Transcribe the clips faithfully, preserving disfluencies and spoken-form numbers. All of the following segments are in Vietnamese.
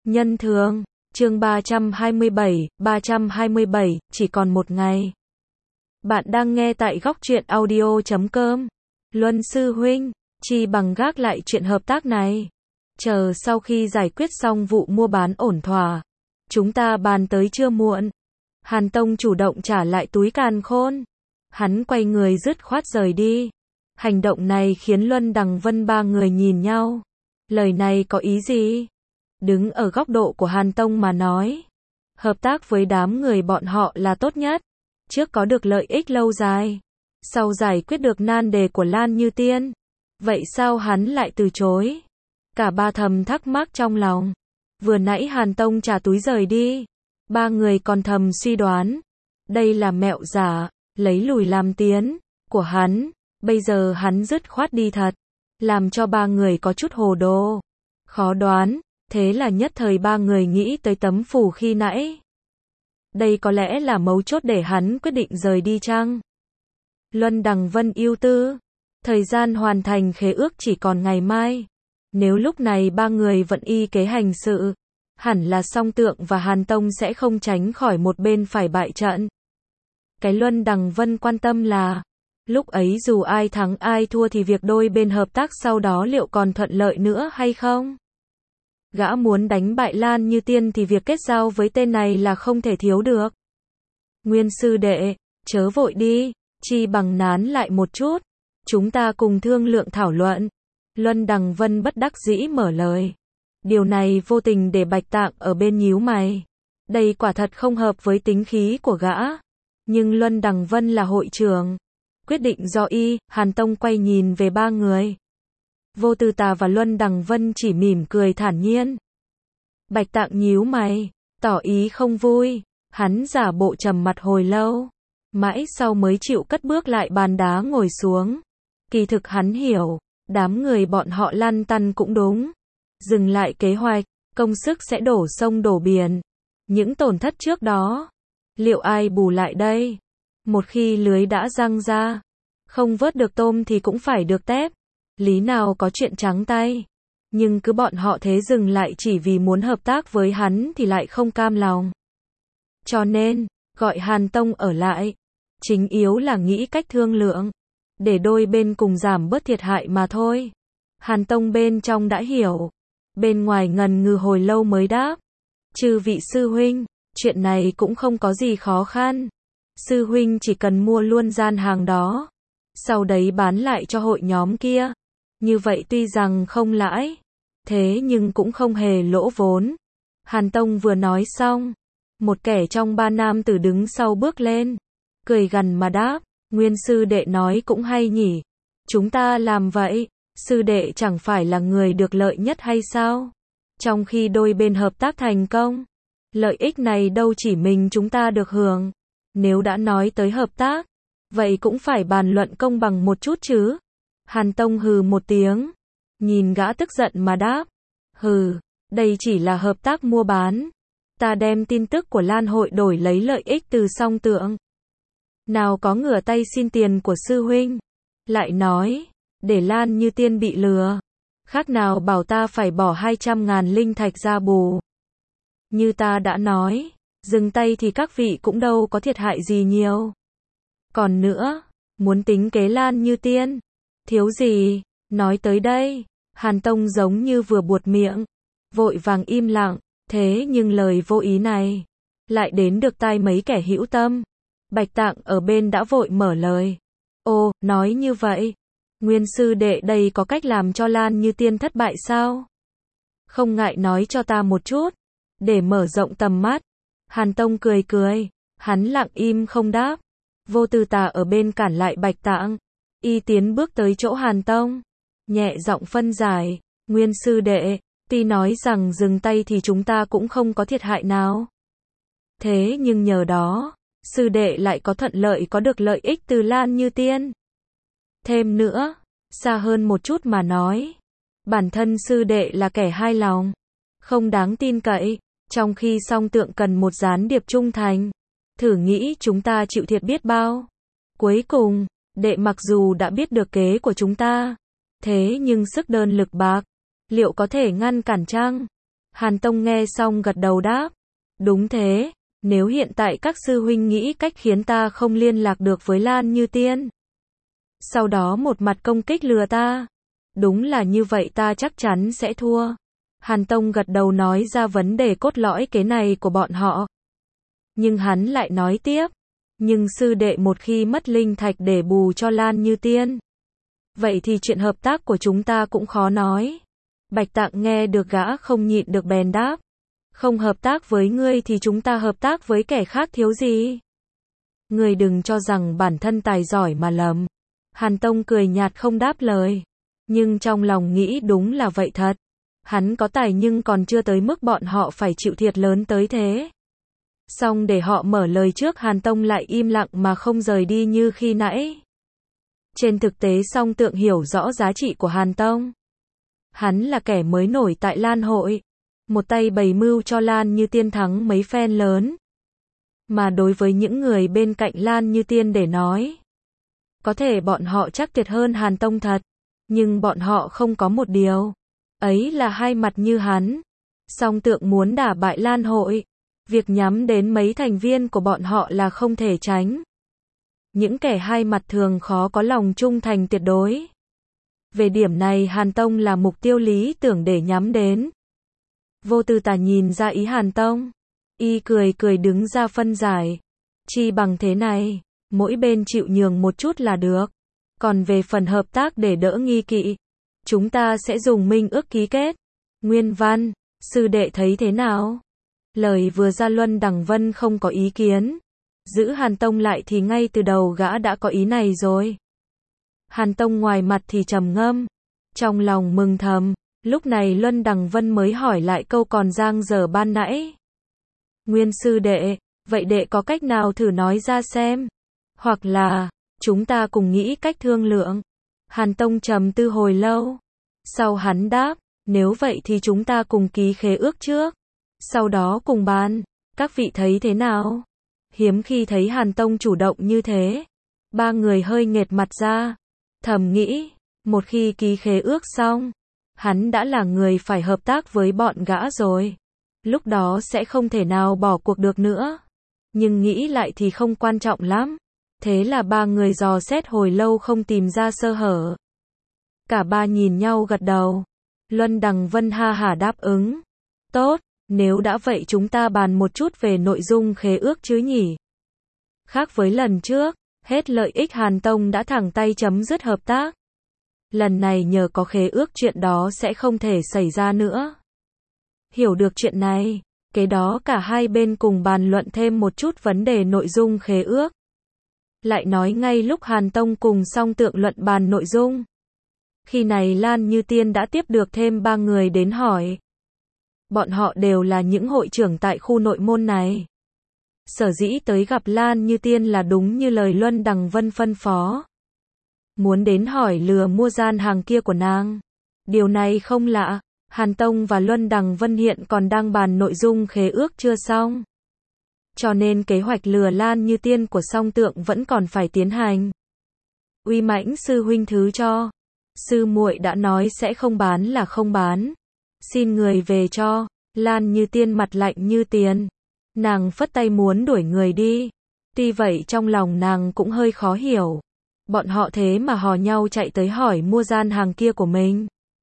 Nhân thường, chương ba trăm hai mươi bảy, ba trăm hai mươi bảy, chỉ còn một ngày. Bạn đang nghe tại góc truyện audio chấm com. Luân sư huynh, chi bằng gác lại chuyện hợp tác này. Chờ sau khi giải quyết xong vụ mua bán ổn thỏa, chúng ta bàn tới chưa muộn. Hàn Tông chủ động trả lại túi càn khôn. Hắn quay người dứt khoát rời đi. Hành động này khiến Luân Đằng Vân ba người nhìn nhau. Lời này có ý gì? Đứng ở góc độ của Hàn Tông mà nói, hợp tác với đám người bọn họ là tốt nhất. Trước có được lợi ích lâu dài, sau giải quyết được nan đề của Lan Như Tiên. Vậy sao hắn lại từ chối? Cả ba thầm thắc mắc trong lòng. Vừa nãy Hàn Tông trả túi rời đi, ba người còn thầm suy đoán, đây là mẹo giả, lấy lùi làm tiến của hắn. Bây giờ hắn dứt khoát đi thật, làm cho ba người có chút hồ đồ, khó đoán. Thế là nhất thời ba người nghĩ tới tấm phù khi nãy. Đây có lẽ là mấu chốt để hắn quyết định rời đi chăng? Luân Đằng Vân ưu tư, thời gian hoàn thành khế ước chỉ còn ngày mai. Nếu lúc này ba người vẫn y kế hành sự, hẳn là Song Tượng và Hàn Tông sẽ không tránh khỏi một bên phải bại trận. Cái Luân Đằng Vân quan tâm là, lúc ấy dù ai thắng ai thua thì việc đôi bên hợp tác sau đó liệu còn thuận lợi nữa hay không? Gã muốn đánh bại Lan Như Tiên thì việc kết giao với tên này là không thể thiếu được. Nguyên sư đệ, chớ vội đi, chi bằng nán lại một chút. Chúng ta cùng thương lượng thảo luận. Luân Đằng Vân bất đắc dĩ mở lời. Điều này vô tình để Bạch Tạng ở bên nhíu mày. Đây quả thật không hợp với tính khí của gã. Nhưng Luân Đằng Vân là hội trưởng. Quyết định do y. Hàn Tông quay nhìn về ba người. Vô Tư Tà và Luân Đằng Vân chỉ mỉm cười thản nhiên. Bạch Tạng nhíu mày, tỏ ý không vui. Hắn giả bộ trầm mặt hồi lâu, mãi sau mới chịu cất bước lại bàn đá ngồi xuống. Kỳ thực hắn hiểu, đám người bọn họ lăn tăn cũng đúng. Dừng lại kế hoạch, công sức sẽ đổ sông đổ biển. Những tổn thất trước đó, liệu ai bù lại đây? Một khi lưới đã giăng ra, không vớt được tôm thì cũng phải được tép. Lý nào có chuyện trắng tay. Nhưng cứ bọn họ thế dừng lại chỉ vì muốn hợp tác với hắn thì lại không cam lòng. Cho nên, gọi Hàn Tông ở lại. Chính yếu là nghĩ cách thương lượng, để đôi bên cùng giảm bớt thiệt hại mà thôi. Hàn Tông bên trong đã hiểu. Bên ngoài ngần ngừ hồi lâu mới đáp. Chư vị sư huynh, chuyện này cũng không có gì khó khăn. Sư huynh chỉ cần mua luôn gian hàng đó, sau đấy bán lại cho hội nhóm kia. Như vậy tuy rằng không lãi, thế nhưng cũng không hề lỗ vốn. Hàn Tông vừa nói xong, một kẻ trong ba nam tử đứng sau bước lên, cười gằn mà đáp, Nguyên sư đệ nói cũng hay nhỉ. Chúng ta làm vậy, sư đệ chẳng phải là người được lợi nhất hay sao? Trong khi đôi bên hợp tác thành công, lợi ích này đâu chỉ mình chúng ta được hưởng. Nếu đã nói tới hợp tác, vậy cũng phải bàn luận công bằng một chút chứ. Hàn Tông hừ một tiếng, nhìn gã tức giận mà đáp, hừ, đây chỉ là hợp tác mua bán. Ta đem tin tức của Lan hội đổi lấy lợi ích từ Song Tượng. Nào có ngửa tay xin tiền của sư huynh. Lại nói, để Lan Như Tiên bị lừa, khác nào bảo ta phải bỏ hai trăm ngàn linh thạch ra bù. Như ta đã nói, dừng tay thì các vị cũng đâu có thiệt hại gì nhiều. Còn nữa, muốn tính kế Lan Như Tiên, thiếu gì? Nói tới đây, Hàn Tông giống như vừa buột miệng, vội vàng im lặng. Thế nhưng lời vô ý này lại đến được tai mấy kẻ hữu tâm. Bạch Tạng ở bên đã vội mở lời. Ô, nói như vậy, Nguyên sư đệ đây có cách làm cho Lan Như Tiên thất bại sao? Không ngại nói cho ta một chút, để mở rộng tầm mắt. Hàn Tông cười cười, hắn lặng im không đáp. Vô Tư Tà ở bên cản lại Bạch Tạng. Y tiến bước tới chỗ Hàn Tông, nhẹ giọng phân giải, Nguyên sư đệ, tuy nói rằng dừng tay thì chúng ta cũng không có thiệt hại nào. Thế nhưng nhờ đó, sư đệ lại có thuận lợi có được lợi ích từ Lan Như Tiên. Thêm nữa, xa hơn một chút mà nói, bản thân sư đệ là kẻ hai lòng, không đáng tin cậy, trong khi Song Tượng cần một gián điệp trung thành. Thử nghĩ chúng ta chịu thiệt biết bao. Cuối cùng, đệ mặc dù đã biết được kế của chúng ta, thế nhưng sức đơn lực bạc, liệu có thể ngăn cản chăng? Hàn Tông nghe xong gật đầu đáp. Đúng thế, nếu hiện tại các sư huynh nghĩ cách khiến ta không liên lạc được với Lan Như Tiên, sau đó một mặt công kích lừa ta, đúng là như vậy ta chắc chắn sẽ thua. Hàn Tông gật đầu nói ra vấn đề cốt lõi kế này của bọn họ. Nhưng hắn lại nói tiếp, nhưng sư đệ một khi mất linh thạch để bù cho Lan Như Tiên, vậy thì chuyện hợp tác của chúng ta cũng khó nói. Bạch Tạng nghe được gã không nhịn được bèn đáp, không hợp tác với ngươi thì chúng ta hợp tác với kẻ khác thiếu gì. Ngươi đừng cho rằng bản thân tài giỏi mà lầm. Hàn Tông cười nhạt không đáp lời, nhưng trong lòng nghĩ đúng là vậy thật. Hắn có tài nhưng còn chưa tới mức bọn họ phải chịu thiệt lớn tới thế. Xong để họ mở lời trước, Hàn Tông lại im lặng mà không rời đi như khi nãy. Trên thực tế Song Tượng hiểu rõ giá trị của Hàn Tông. Hắn là kẻ mới nổi tại Lan hội, một tay bày mưu cho Lan Như Tiên thắng mấy phen lớn. Mà đối với những người bên cạnh Lan Như Tiên để nói, có thể bọn họ chắc tuyệt hơn Hàn Tông thật, nhưng bọn họ không có một điều, ấy là hai mặt như hắn. Song Tượng muốn đả bại Lan hội, việc nhắm đến mấy thành viên của bọn họ là không thể tránh. Những kẻ hai mặt thường khó có lòng trung thành tuyệt đối. Về điểm này Hàn Tông là mục tiêu lý tưởng để nhắm đến. Vô Tư Tà nhìn ra ý Hàn Tông, y cười cười đứng ra phân giải. Chi bằng thế này, mỗi bên chịu nhường một chút là được. Còn về phần hợp tác để đỡ nghi kỵ, chúng ta sẽ dùng minh ước ký kết. Nguyên văn, sư đệ thấy thế nào? Lời vừa ra Luân Đằng Vân không có ý kiến. Giữ Hàn Tông lại thì ngay từ đầu gã đã có ý này rồi. Hàn Tông ngoài mặt thì trầm ngâm, trong lòng mừng thầm. Lúc này Luân Đằng Vân mới hỏi lại câu còn dang dở ban nãy. Nguyên sư đệ, vậy đệ có cách nào thử nói ra xem? Hoặc là, chúng ta cùng nghĩ cách thương lượng. Hàn Tông trầm tư hồi lâu. Sau hắn đáp, nếu vậy thì chúng ta cùng ký khế ước trước. Sau đó cùng bàn, các vị thấy thế nào? Hiếm khi thấy Hàn Tông chủ động như thế. Ba người hơi nghệt mặt ra. Thầm nghĩ, một khi ký khế ước xong, hắn đã là người phải hợp tác với bọn gã rồi. Lúc đó sẽ không thể nào bỏ cuộc được nữa. Nhưng nghĩ lại thì không quan trọng lắm. Thế là ba người dò xét hồi lâu không tìm ra sơ hở. Cả ba nhìn nhau gật đầu. Luân Đằng Vân ha hả đáp ứng. Tốt, nếu đã vậy chúng ta bàn một chút về nội dung khế ước chứ nhỉ. Khác với lần trước, hết lợi ích Hàn Tông đã thẳng tay chấm dứt hợp tác. Lần này nhờ có khế ước chuyện đó sẽ không thể xảy ra nữa. Hiểu được chuyện này, kế đó cả hai bên cùng bàn luận thêm một chút vấn đề nội dung khế ước. Lại nói ngay lúc Hàn Tông cùng Song Tượng luận bàn nội dung. Khi này Lan Như Tiên đã tiếp được thêm ba người đến hỏi. Bọn họ đều là những hội trưởng tại khu nội môn này. Sở dĩ tới gặp Lan Như Tiên là đúng như lời Luân Đằng Vân phân phó. Muốn đến hỏi lừa mua gian hàng kia của nàng. Điều này không lạ, Hàn Tông và Luân Đằng Vân hiện còn đang bàn nội dung khế ước chưa xong. Cho nên kế hoạch lừa Lan Như Tiên của Song Tượng vẫn còn phải tiến hành. Uy Mãnh sư huynh thứ cho. Sư muội đã nói sẽ không bán là không bán. Xin người về cho. Lan Như Tiên mặt lạnh như tiền. Nàng phất tay muốn đuổi người đi. Tuy vậy trong lòng nàng cũng hơi khó hiểu. Bọn họ thế mà hò nhau chạy tới hỏi mua gian hàng kia của mình.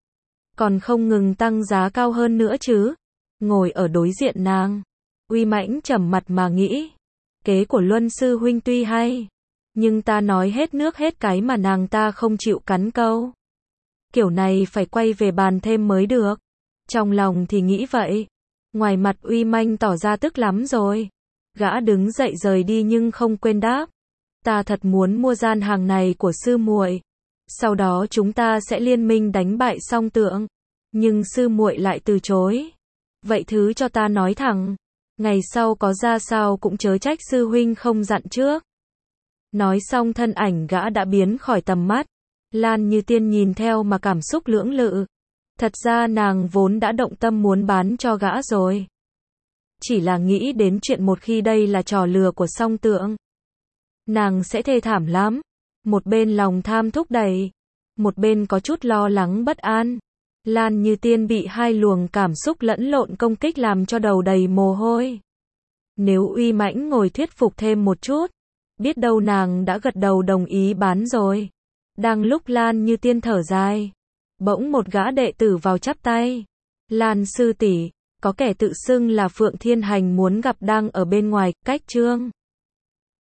Còn không ngừng tăng giá cao hơn nữa chứ. Ngồi ở đối diện nàng, Uy Mãnh trầm mặt mà nghĩ. Kế của Luân sư huynh tuy hay, nhưng ta nói hết nước hết cái mà nàng ta không chịu cắn câu. Kiểu này phải quay về bàn thêm mới được. Trong lòng thì nghĩ vậy. Ngoài mặt Uy Manh tỏ ra tức lắm rồi. Gã đứng dậy rời đi nhưng không quên đáp. Ta thật muốn mua gian hàng này của sư muội. Sau đó chúng ta sẽ liên minh đánh bại Song Tượng. Nhưng sư muội lại từ chối. Vậy thứ cho ta nói thẳng. Ngày sau có ra sao cũng chớ trách sư huynh không dặn trước. Nói xong thân ảnh gã đã biến khỏi tầm mắt. Lan Như Tiên nhìn theo mà cảm xúc lưỡng lự. Thật ra nàng vốn đã động tâm muốn bán cho gã rồi. Chỉ là nghĩ đến chuyện một khi đây là trò lừa của Song Tượng, nàng sẽ thê thảm lắm. Một bên lòng tham thúc đẩy, một bên có chút lo lắng bất an. Lan Như Tiên bị hai luồng cảm xúc lẫn lộn công kích làm cho đầu đầy mồ hôi. Nếu Uy Mãnh ngồi thuyết phục thêm một chút, biết đâu nàng đã gật đầu đồng ý bán rồi. Đang lúc Lan Như Tiên thở dài, bỗng một gã đệ tử vào chắp tay. Lan sư tỷ, có kẻ tự xưng là Phượng Thiên Hành muốn gặp đang ở bên ngoài, cách trương.